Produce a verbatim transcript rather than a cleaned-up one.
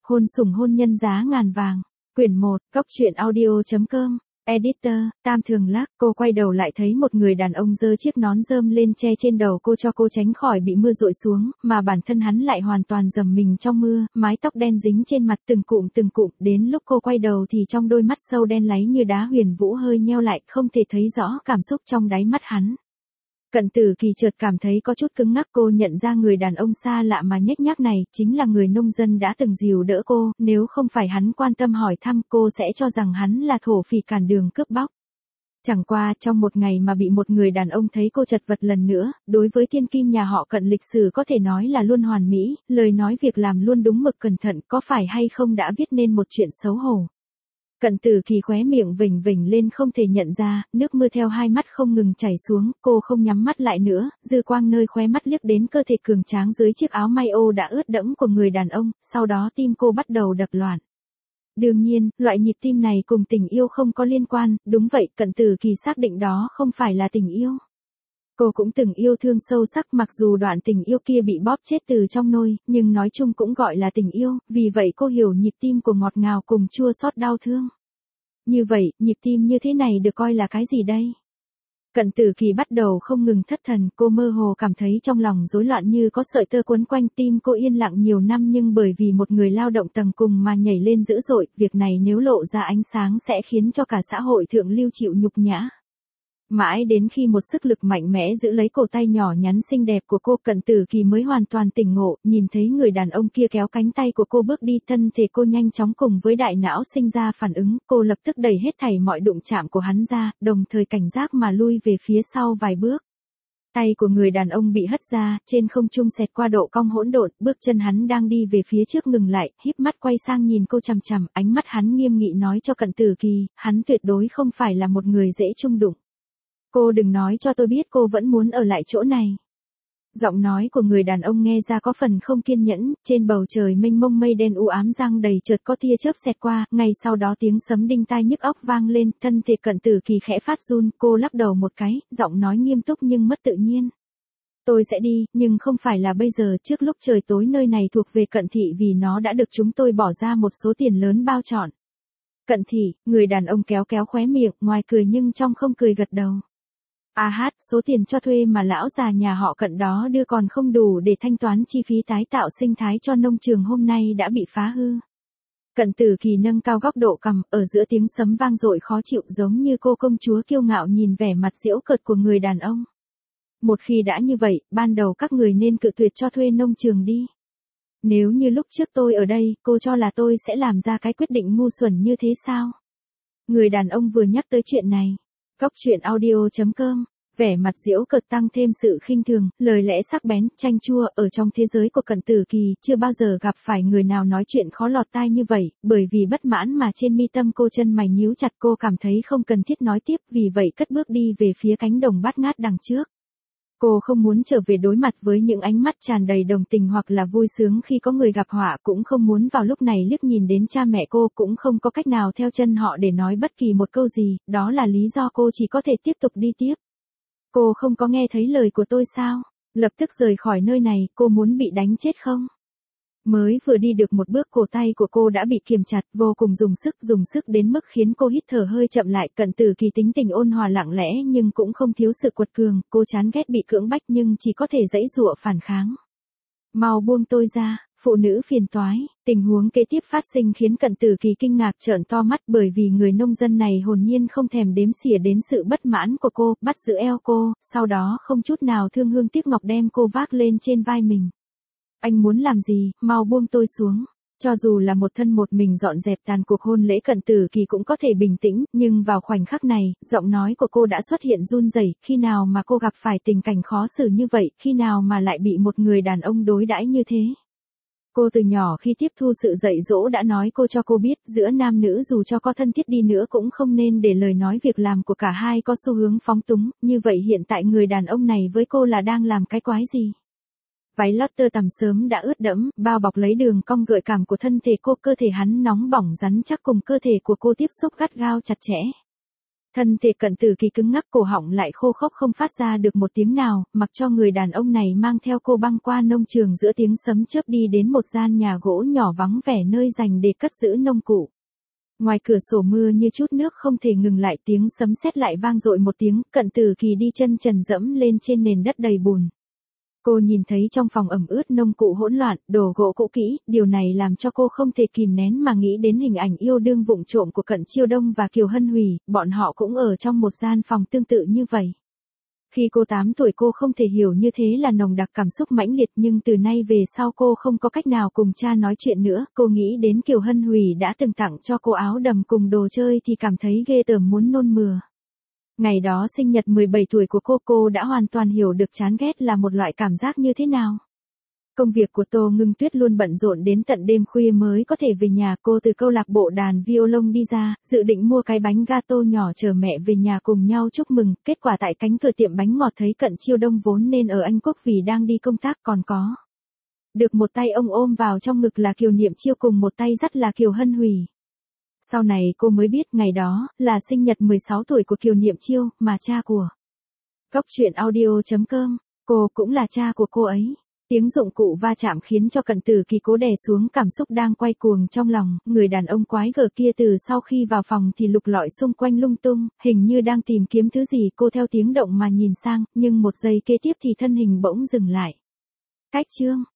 Hôn sủng hôn nhân giá ngàn vàng. Quyển một, Cóc truyện audio.com. Editor, Tam Thường Lắc. Cô quay đầu lại thấy một người đàn ông giơ chiếc nón rơm lên che trên đầu cô cho cô tránh khỏi bị mưa dội xuống, mà bản thân hắn lại hoàn toàn dầm mình trong mưa, mái tóc đen dính trên mặt từng cụm từng cụm, đến lúc cô quay đầu thì trong đôi mắt sâu đen láy như đá huyền vũ hơi nheo lại, không thể thấy rõ cảm xúc trong đáy mắt hắn. Cận Tử Kỳ chợt cảm thấy có chút cứng ngắc, cô nhận ra người đàn ông xa lạ mà nhếch nhác này chính là người nông dân đã từng dìu đỡ cô, nếu không phải hắn quan tâm hỏi thăm cô sẽ cho rằng hắn là thổ phỉ cản đường cướp bóc. Chẳng qua trong một ngày mà bị một người đàn ông thấy cô chật vật lần nữa, đối với thiên kim nhà họ Cận lịch sử có thể nói là luôn hoàn mỹ, lời nói việc làm luôn đúng mực cẩn thận, có phải hay không đã viết nên một chuyện xấu hổ. Cận Tử Kỳ khóe miệng vểnh vểnh lên không thể nhận ra, nước mưa theo hai mắt không ngừng chảy xuống, cô không nhắm mắt lại nữa, dư quang nơi khóe mắt liếc đến cơ thể cường tráng dưới chiếc áo may ô đã ướt đẫm của người đàn ông, sau đó tim cô bắt đầu đập loạn. Đương nhiên, loại nhịp tim này cùng tình yêu không có liên quan, đúng vậy, Cận Tử Kỳ xác định đó không phải là tình yêu. Cô cũng từng yêu thương sâu sắc, mặc dù đoạn tình yêu kia bị bóp chết từ trong nôi, nhưng nói chung cũng gọi là tình yêu, vì vậy cô hiểu nhịp tim của ngọt ngào cùng chua xót đau thương. Như vậy, nhịp tim như thế này được coi là cái gì đây? Cận Tử Kỳ bắt đầu không ngừng thất thần, cô mơ hồ cảm thấy trong lòng rối loạn như có sợi tơ quấn quanh tim cô yên lặng nhiều năm nhưng bởi vì một người lao động tầng cùng mà nhảy lên dữ dội, việc này nếu lộ ra ánh sáng sẽ khiến cho cả xã hội thượng lưu chịu nhục nhã. Mãi đến khi một sức lực mạnh mẽ giữ lấy cổ tay nhỏ nhắn xinh đẹp của cô, Cận Tử Kỳ mới hoàn toàn tỉnh ngộ, nhìn thấy người đàn ông kia kéo cánh tay của cô bước đi, thân thể cô nhanh chóng cùng với đại não sinh ra phản ứng, cô lập tức đẩy hết thảy mọi đụng chạm của hắn ra, đồng thời cảnh giác mà lui về phía sau vài bước. Tay của người đàn ông bị hất ra, trên không trung xẹt qua độ cong hỗn độn, bước chân hắn đang đi về phía trước ngừng lại, híp mắt quay sang nhìn cô chằm chằm, ánh mắt hắn nghiêm nghị nói cho Cận Tử Kỳ, hắn tuyệt đối không phải là một người dễ chung đụng. Cô đừng nói cho tôi biết cô vẫn muốn ở lại chỗ này. Giọng nói của người đàn ông nghe ra có phần không kiên nhẫn, trên bầu trời mênh mông mây đen u ám giăng đầy chợt có tia chớp xẹt qua, ngay sau đó tiếng sấm đinh tai nhức óc vang lên, thân thể Cận Tử Kỳ khẽ phát run, cô lắc đầu một cái, giọng nói nghiêm túc nhưng mất tự nhiên. Tôi sẽ đi, nhưng không phải là bây giờ, trước lúc trời tối, nơi này thuộc về Cận thị vì nó đã được chúng tôi bỏ ra một số tiền lớn bao trọn. Cận thị, người đàn ông kéo kéo khóe miệng, ngoài cười nhưng trong không cười gật đầu. À hát, số tiền cho thuê mà lão già nhà họ Cận đó đưa còn không đủ để thanh toán chi phí tái tạo sinh thái cho nông trường hôm nay đã bị phá hư. Cận Tử Kỳ nâng cao góc độ cằm, ở giữa tiếng sấm vang dội khó chịu giống như cô công chúa kiêu ngạo nhìn vẻ mặt giễu cợt của người đàn ông. Một khi đã như vậy, ban đầu các người nên cự tuyệt cho thuê nông trường đi. Nếu như lúc trước tôi ở đây, cô cho là tôi sẽ làm ra cái quyết định ngu xuẩn như thế sao? Người đàn ông vừa nhắc tới chuyện này. Cóc truyện audio.com, vẻ mặt giễu cợt tăng thêm sự khinh thường, lời lẽ sắc bén, chanh chua, ở trong thế giới của Cận Tử Kỳ, chưa bao giờ gặp phải người nào nói chuyện khó lọt tai như vậy, bởi vì bất mãn mà trên mi tâm cô chân mày nhíu chặt, cô cảm thấy không cần thiết nói tiếp, vì vậy cất bước đi về phía cánh đồng bát ngát đằng trước. Cô không muốn trở về đối mặt với những ánh mắt tràn đầy đồng tình hoặc là vui sướng khi có người gặp họa, cũng không muốn vào lúc này liếc nhìn đến cha mẹ cô, cũng không có cách nào theo chân họ để nói bất kỳ một câu gì, đó là lý do cô chỉ có thể tiếp tục đi tiếp. Cô không có nghe thấy lời của tôi sao? Lập tức rời khỏi nơi này, cô muốn bị đánh chết không? Mới vừa đi được một bước, cổ tay của cô đã bị kiềm chặt, vô cùng dùng sức, dùng sức đến mức khiến cô hít thở hơi chậm lại. Cận Tử Kỳ tính tình ôn hòa lặng lẽ nhưng cũng không thiếu sự quật cường, cô chán ghét bị cưỡng bách nhưng chỉ có thể giãy giụa phản kháng. Mau buông tôi ra, phụ nữ phiền toái. Tình huống kế tiếp phát sinh khiến Cận Tử Kỳ kinh ngạc trợn to mắt, bởi vì người nông dân này hồn nhiên không thèm đếm xỉa đến sự bất mãn của cô, bắt giữ eo cô, sau đó không chút nào thương hương tiếc ngọc đem cô vác lên trên vai mình. Anh muốn làm gì, mau buông tôi xuống. Cho dù là một thân một mình dọn dẹp tàn cuộc hôn lễ, Cận Tử Kỳ cũng có thể bình tĩnh, nhưng vào khoảnh khắc này, giọng nói của cô đã xuất hiện run rẩy. Khi nào mà cô gặp phải tình cảnh khó xử như vậy, khi nào mà lại bị một người đàn ông đối đãi như thế? Cô từ nhỏ khi tiếp thu sự dạy dỗ đã nói cô cho cô biết, giữa nam nữ dù cho có thân thiết đi nữa cũng không nên để lời nói việc làm của cả hai có xu hướng phóng túng, như vậy hiện tại người đàn ông này với cô là đang làm cái quái gì? Váy lót tơ tằm sớm đã ướt đẫm, bao bọc lấy đường cong gợi cảm của thân thể cô, cơ thể hắn nóng bỏng rắn chắc cùng cơ thể của cô tiếp xúc gắt gao chặt chẽ. Thân thể Cận Tử Kỳ cứng ngắc, cổ họng lại khô khốc không phát ra được một tiếng nào, mặc cho người đàn ông này mang theo cô băng qua nông trường giữa tiếng sấm chớp đi đến một gian nhà gỗ nhỏ vắng vẻ nơi dành để cất giữ nông cụ. Ngoài cửa sổ mưa như chút nước không thể ngừng lại, tiếng sấm sét lại vang dội một tiếng, Cận Tử Kỳ đi chân trần dẫm lên trên nền đất đầy bùn. Cô nhìn thấy trong phòng ẩm ướt nông cụ hỗn loạn, đồ gỗ cũ kỹ, điều này làm cho cô không thể kìm nén mà nghĩ đến hình ảnh yêu đương vụng trộm của Cận Chiêu Đông và Kiều Hân Hủy, bọn họ cũng ở trong một gian phòng tương tự như vậy. Khi cô tám tuổi cô không thể hiểu như thế là nồng đặc cảm xúc mãnh liệt, nhưng từ nay về sau cô không có cách nào cùng cha nói chuyện nữa, cô nghĩ đến Kiều Hân Hủy đã từng tặng cho cô áo đầm cùng đồ chơi thì cảm thấy ghê tởm muốn nôn mửa. Ngày đó sinh nhật mười bảy tuổi của cô, cô đã hoàn toàn hiểu được chán ghét là một loại cảm giác như thế nào. Công việc của Tô Ngưng Tuyết luôn bận rộn đến tận đêm khuya mới có thể về nhà. Cô từ câu lạc bộ đàn violon đi ra, dự định mua cái bánh gato nhỏ chờ mẹ về nhà cùng nhau chúc mừng. Kết quả tại cánh cửa tiệm bánh ngọt thấy Cận Chiêu Đông vốn nên ở Anh Quốc vì đang đi công tác, còn có được một tay ông ôm vào trong ngực là Kiều Niệm Chiêu cùng một tay dắt là Kiều Hân Hủy. Sau này cô mới biết ngày đó là sinh nhật mười sáu tuổi của Kiều Niệm Chiêu, mà cha của Cốc truyện audio chấm com, cô cũng là cha của cô ấy. Tiếng dụng cụ va chạm khiến cho Cận Tử Kỳ cố đè xuống cảm xúc đang quay cuồng trong lòng, người đàn ông quái gở kia từ sau khi vào phòng thì lục lọi xung quanh lung tung, hình như đang tìm kiếm thứ gì. Cô theo tiếng động mà nhìn sang, nhưng một giây kế tiếp thì thân hình bỗng dừng lại. Cách chương